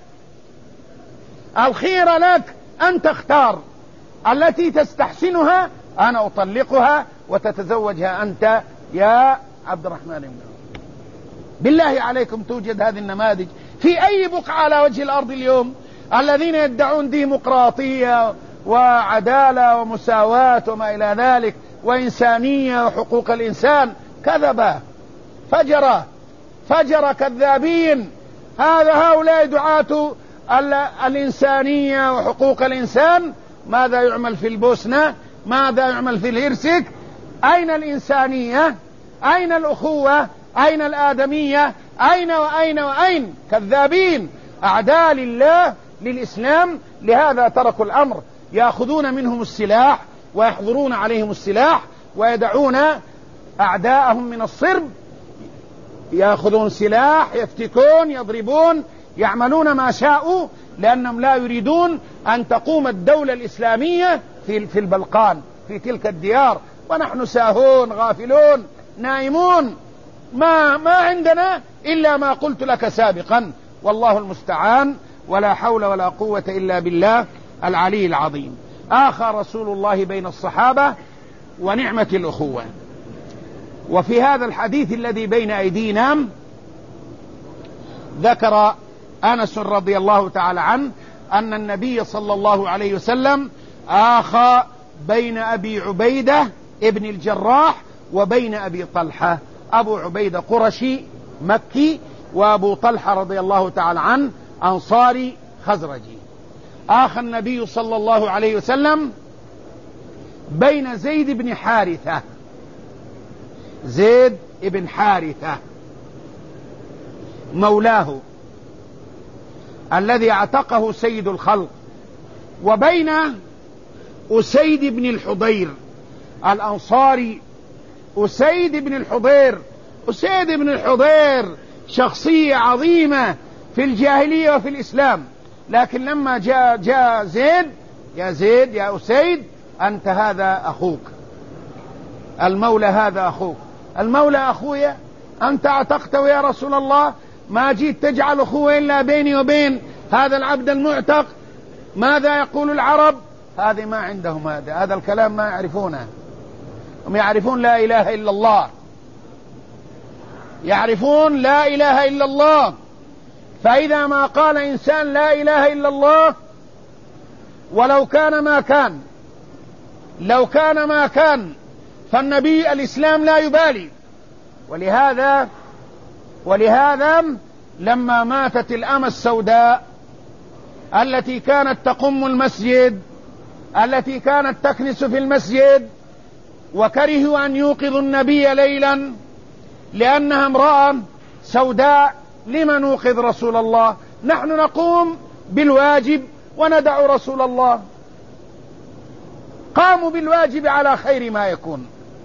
الخيرة لك، أنت اختار التي تستحسنها، أنا أطلقها وتتزوجها أنت يا عبد الرحمن بن عوف. بالله عليكم توجد هذه النماذج في أي بقعة على وجه الأرض اليوم؟ الذين يدعون ديمقراطية وعدالة ومساواة وما إلى ذلك وإنسانية وحقوق الإنسان، كذبة فجرة فجرة كذابين. هذا هؤلاء دعاة الإنسانية وحقوق الإنسان. ماذا يعمل في البوسنة؟ ماذا يعمل في الهرسك؟ أين الإنسانية؟ أين الأخوة؟ أين الآدمية؟ أين وأين وأين؟ كذابين، أعداء لله للإسلام. لهذا تركوا الأمر، يأخذون منهم السلاح ويحضرون عليهم السلاح ويدعون أعداءهم من الصرب، يأخذون سلاح، يفتكون، يضربون، يعملون ما شاءوا، لأنهم لا يريدون أن تقوم الدولة الإسلامية في في البلقان، في تلك الديار. ونحن ساهون غافلون نائمون، ما ما عندنا إلا ما قلت لك سابقا، والله المستعان، ولا حول ولا قوة إلا بالله العلي العظيم. آخى رسول الله بين الصحابة ونعمة الأخوة. وفي هذا الحديث الذي بين أيدينا ذكر أنس رضي الله تعالى عنه أن النبي صلى الله عليه وسلم آخى بين أبي عبيدة ابن الجراح وبين أبي طلحة. أبو عبيدة قرشي مكي، وأبو طلحة رضي الله تعالى عنه أنصاري خزرجي. آخى النبي صلى الله عليه وسلم بين زيد بن حارثة، زيد بن حارثة مولاه الذي اعتقه سيد الخلق، وبين أسيد بن الحضير الأنصاري. أسيد بن الحضير أسيد بن الحضير شخصية عظيمة في الجاهلية وفي الإسلام، لكن لما جاء جاء زيد، يا زيد يا أسيد، أنت هذا أخوك، المولى هذا أخوك. المولى أخويا، أنت اعتقته يا رسول الله، ما جيت تجعل أخوة إلا بيني وبين هذا العبد المعتق. ماذا يقول العرب؟ هذه ما عندهم، هذا هذا الكلام ما يعرفونه. هم يعرفون لا إله إلا الله، يعرفون لا إله إلا الله. فإذا ما قال إنسان لا إله إلا الله، ولو كان ما كان، لو كان ما كان، فالنبي الإسلام لا يبالي. ولهذا ولهذا لما ماتت الأمة السوداء التي كانت تقم المسجد، التي كانت تكنس في المسجد، وكرهوا أن يوقظوا النبي ليلا لأنها امرأة سوداء، لما نوقظ رسول الله؟ نحن نقوم بالواجب وندع رسول الله. قاموا بالواجب على خير ما يكون،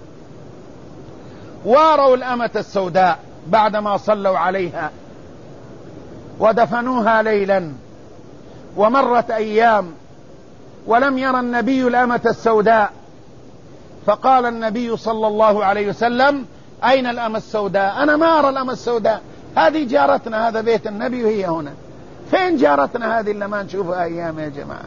واروا الأمة السوداء بعدما صلوا عليها ودفنوها ليلا، ومرت أيام ولم يرى النبي الأمة السوداء. فقال النبي صلى الله عليه وسلم: أين الأمة السوداء؟ أنا ما أرى الأمة السوداء، هذه جارتنا، هذا بيت النبي وهي هنا. فين جارتنا هذه اللي ما نشوفها أيام يا جماعة؟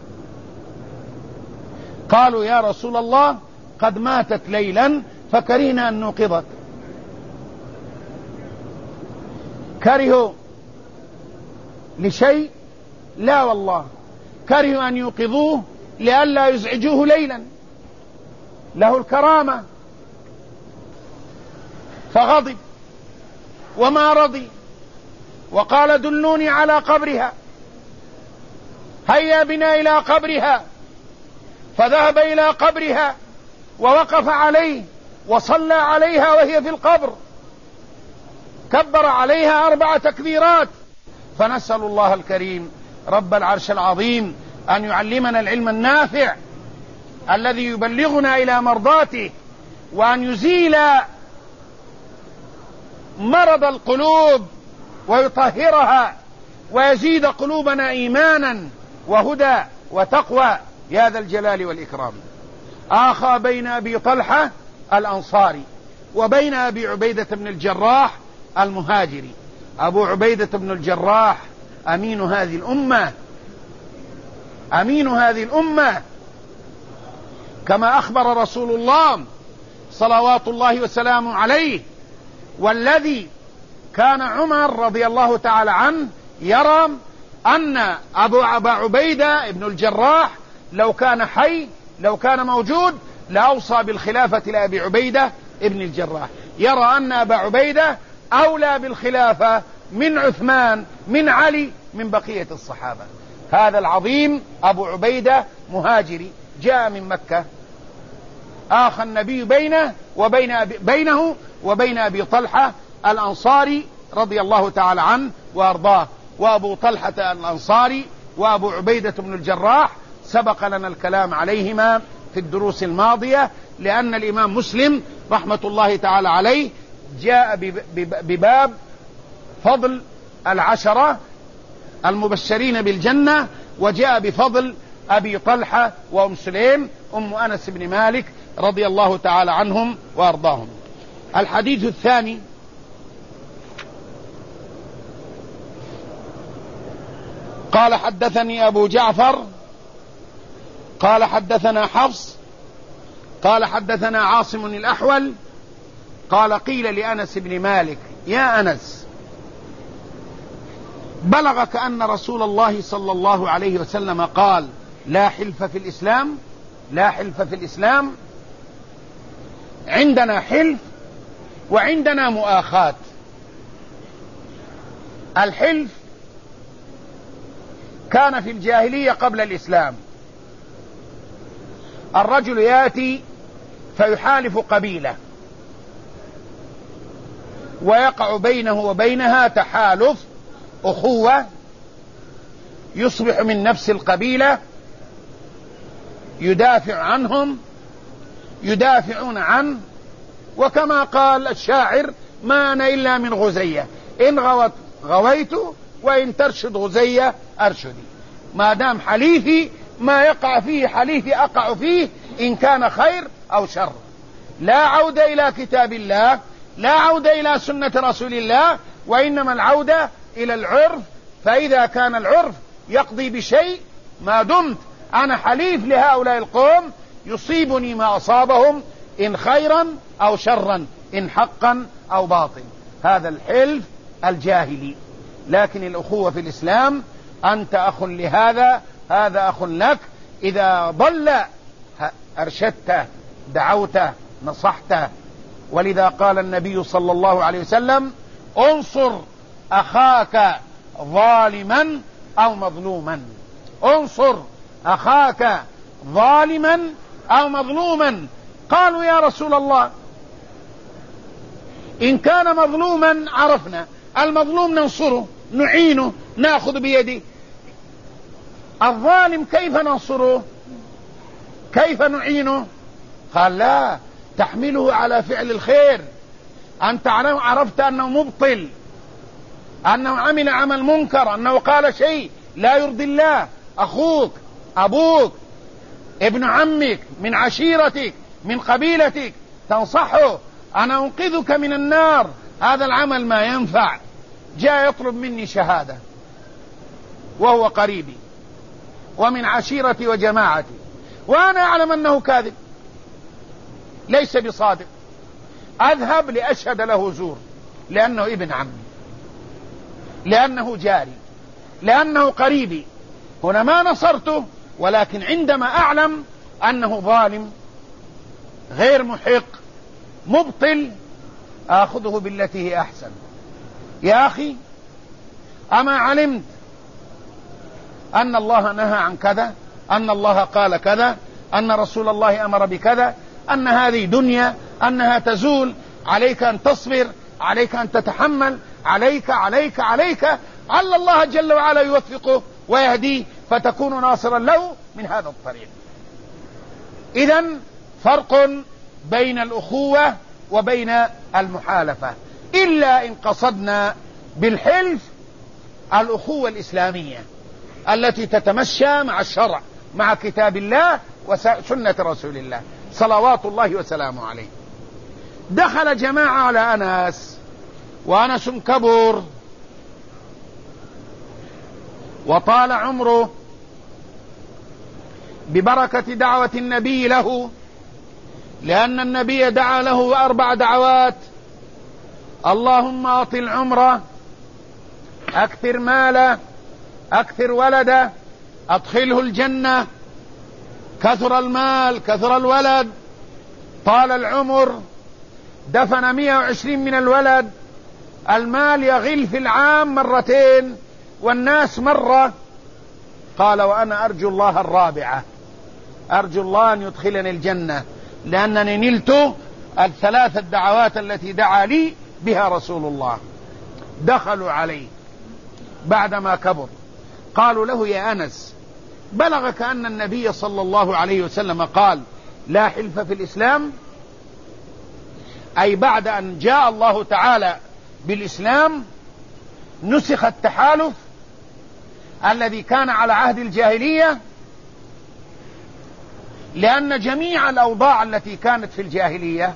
قالوا: يا رسول الله قد ماتت ليلا فكرهنا أن نوقظك. كرهوا لشيء؟ لا والله، كرهوا أن يوقظوه لئلا يزعجوه ليلا، له الكرامة. فغضب وما رضي، وقال: دلوني على قبرها، هيا بنا إلى قبرها. فذهب إلى قبرها ووقف عليه وصلى عليها وهي في القبر، كبر عليها أربع تكبيرات. فنسأل الله الكريم رب العرش العظيم أن يعلمنا العلم النافع الذي يبلغنا إلى مرضاته، وأن يزيل مرض القلوب ويطهرها، ويزيد قلوبنا إيمانا وهدى وتقوى يا ذا الجلال والإكرام. آخى بين أبي طلحة الأنصاري وبين أبي عبيدة بن الجراح المهاجري. أبو عبيدة بن الجراح أمين هذه الأمة، أمين هذه الأمة، كما أخبر رسول الله صلوات الله وسلامه عليه. والذي كان عمر رضي الله تعالى عنه يرى أن أبو عبيدة بن الجراح لو كان حي، لو كان موجود، لأوصى بالخلافة لأبي عبيدة بن الجراح. يرى أن أبا عبيدة أولى بالخلافة من عثمان، من علي، من بقية الصحابة. هذا العظيم أبو عبيدة مهاجري جاء من مكة، آخى النبي بينه وبين أبي بينه وبين أبي طلحة الأنصاري رضي الله تعالى عنه وأرضاه. وأبو طلحة الأنصاري وأبو عبيدة بن الجراح سبق لنا الكلام عليهما في الدروس الماضية، لأن الإمام مسلم رحمة الله تعالى عليه جاء بباب فضل العشرة المبشرين بالجنة، وجاء بفضل أبي طلحة وأم سليم أم أنس بن مالك رضي الله تعالى عنهم وأرضاهم. الحديث الثاني: قال حدثني أبو جعفر قال حدثنا حفص قال حدثنا عاصم الأحول قال: قيل لأنس بن مالك: يا أنس، بلغك أن رسول الله صلى الله عليه وسلم قال: لا حلف في الإسلام؟ لا حلف في الإسلام. عندنا حلف وعندنا مؤاخاة. الحلف كان في الجاهلية قبل الإسلام، الرجل يأتي فيحالف قبيلة ويقع بينه وبينها تحالف أخوة، يصبح من نفس القبيلة، يدافع عنهم، يدافعون عنه. وكما قال الشاعر: ما أنا إلا من غزية، إن غوت غويت وإن ترشد غزية أرشدي. ما دام حليفي ما يقع فيه حليفي أقع فيه، إن كان خير أو شر. لا عودة إلى كتاب الله، لا عودة إلى سنة رسول الله، وإنما العودة إلى العرف. فإذا كان العرف يقضي بشيء، ما دمت أنا حليف لهؤلاء القوم يصيبني ما أصابهم، إن خيرا أو شرا، إن حقا أو باطل. هذا الحلف الجاهلي. لكن الأخوة في الإسلام، أنت أخ لهذا، هذا أخ لك، إذا ضل أرشدته، دعوته، نصحته. ولذا قال النبي صلى الله عليه وسلم: انصر أخاك ظالما أو مظلوما. انصر أخاك ظالما أو مظلوما. قالوا: يا رسول الله، إن كان مظلوما عرفنا، المظلوم ننصره، نعينه، نأخذ بيده. الظالم كيف ننصره؟ كيف نعينه؟ قال: لا، تحمله على فعل الخير. أنت عرفت أنه مبطل، أنه عمل عمل منكر، أنه قال شيء لا يرضي الله، أخوك، أبوك، ابن عمك، من عشيرتك، من قبيلتك، تنصحه: أنا أنقذك من النار، هذا العمل ما ينفع. جاء يطلب مني شهادة وهو قريبي ومن عشيرتي وجماعتي، وأنا أعلم أنه كاذب ليس بصادق. أذهب لأشهد له زور، لأنه ابن عمي، لأنه جاري، لأنه قريبي. هنا ما نصرته، ولكن عندما أعلم أنه ظالم، غير محق، مبطل، آخذه بالتي هي أحسن. يا أخي، أما علمت أن الله نهى عن كذا، أن الله قال كذا، أن رسول الله أمر بكذا، أن هذه دنيا، أنها تزول، عليك أن تصبر، عليك أن تتحمل، عليك عليك عليك على الله جل وعلا يوفقه ويهديه، فتكون ناصرا له من هذا الطريق. إذن فرق بين الأخوة وبين المحالفة، إلا إن قصدنا بالحلف الأخوة الإسلامية التي تتمشى مع الشرع، مع كتاب الله وسنة رسول الله صلوات الله وسلامه عليه. دخل جماعة على أنس، وأنس كبر وطال عمره ببركة دعوة النبي له، لأن النبي دعا له أربع دعوات: اللهم أطل عمره، أكثر ماله، أكثر ولده، أدخله الجنة. كثر المال، كثر الولد، طال العمر، دفن مئة وعشرين من الولد. المال يغل في العام مرتين والناس مرة. قال: وأنا أرجو الله الرابعة، أرجو الله أن يدخلني الجنة، لأنني نلت الثلاث الدعوات التي دعا لي بها رسول الله. دخلوا عليه بعدما كبر، قالوا له: يا أنس، بلغك أن النبي صلى الله عليه وسلم قال: لا حلف في الإسلام؟ أي بعد أن جاء الله تعالى بالإسلام نسخ التحالف الذي كان على عهد الجاهلية، لأن جميع الأوضاع التي كانت في الجاهلية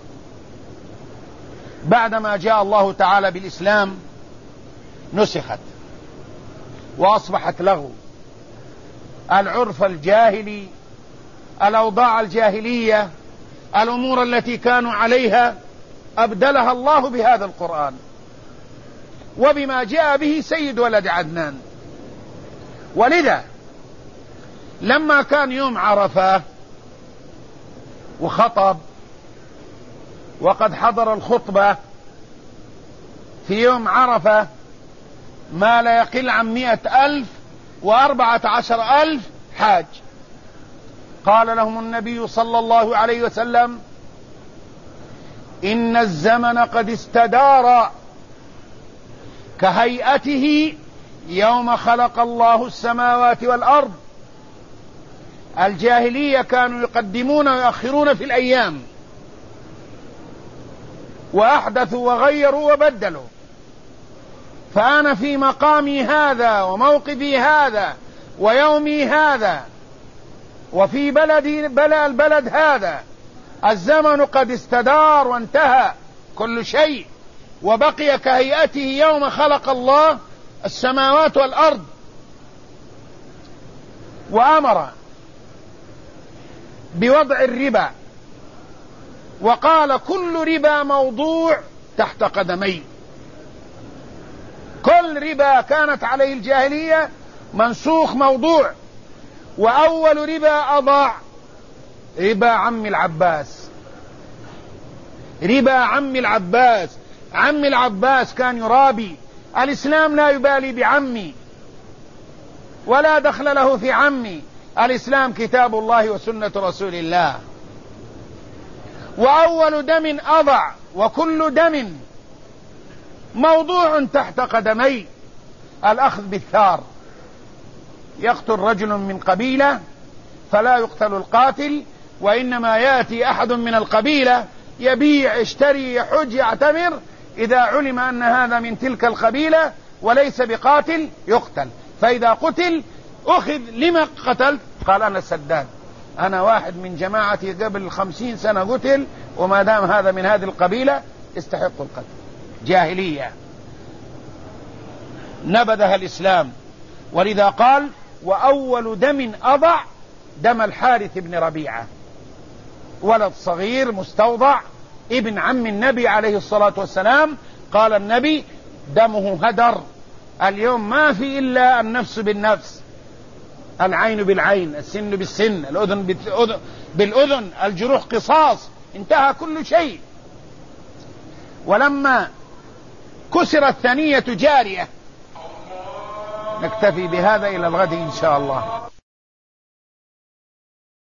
بعدما جاء الله تعالى بالإسلام نسخت وأصبحت لغو. العرف الجاهلي، الأوضاع الجاهلية، الأمور التي كانوا عليها أبدلها الله بهذا القرآن وبما جاء به سيد ولد عدنان. ولذا لما كان يوم عرفة وخطب، وقد حضر الخطبة في يوم عرفة ما لا يقل عن مئة ألف وأربعة عشر ألف حاج، قال لهم النبي صلى الله عليه وسلم: إن الزمن قد استدار كهيئته يوم خلق الله السماوات والأرض. الجاهلية كانوا يقدمون ويؤخرون في الأيام، وأحدثوا وغيروا وبدلوا. فأنا في مقامي هذا وموقفي هذا ويومي هذا وفي بلد بلى البلد هذا الزمن قد استدار وانتهى كل شيء، وبقي كهيئته يوم خلق الله السماوات والأرض، وأمر بوضع الربا وقال كل ربا موضوع تحت قدمي. كل ربا كانت عليه الجاهلية منسوخ موضوع، وأول ربا أضاع ربا عم العباس. ربا عم العباس، عم العباس كان يرابي، الإسلام لا يبالي بعمي ولا دخل له في عمي، الإسلام كتاب الله وسنة رسول الله. وأول دم أضع وكل دم موضوع تحت قدمي، الأخذ بالثار. يقتل رجل من قبيلة فلا يقتل القاتل، وإنما يأتي أحد من القبيلة يبيع يشتري يحج يعتمر، إذا علم أن هذا من تلك القبيلة وليس بقاتل يقتل، فإذا قتل أخذ لما قتلت؟ قال أنا سداد، أنا واحد من جماعتي قبل خمسين سنة قتل، وما دام هذا من هذه القبيلة استحق القتل. جاهلية نبذها الإسلام. ولذا قال وأول دم أضع دم الحارث بن ربيعة، ولد صغير مستوضع ابن عم النبي عليه الصلاة والسلام. قال النبي دمه هدر، اليوم ما في إلا النفس بالنفس، العين بالعين، السن بالسن، الأذن بالأذن، الجروح قصاص، انتهى كل شيء. ولما كسرت ثنية جارية. نكتفي بهذا إلى الغد إن شاء الله.